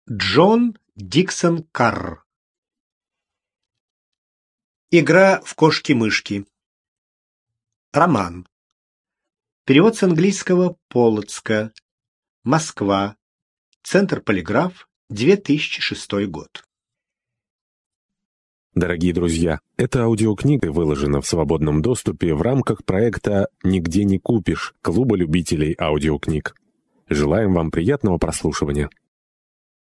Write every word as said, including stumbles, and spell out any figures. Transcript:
Джон Диксон Карр. Игра в кошки-мышки. Роман. Перевод с английского Полоцка. Москва. Центр Полиграф. две тысячи шестой год. Дорогие друзья, эта аудиокнига выложена в свободном доступе в рамках проекта «Нигде не купишь» Клуба любителей аудиокниг. Желаем вам приятного прослушивания.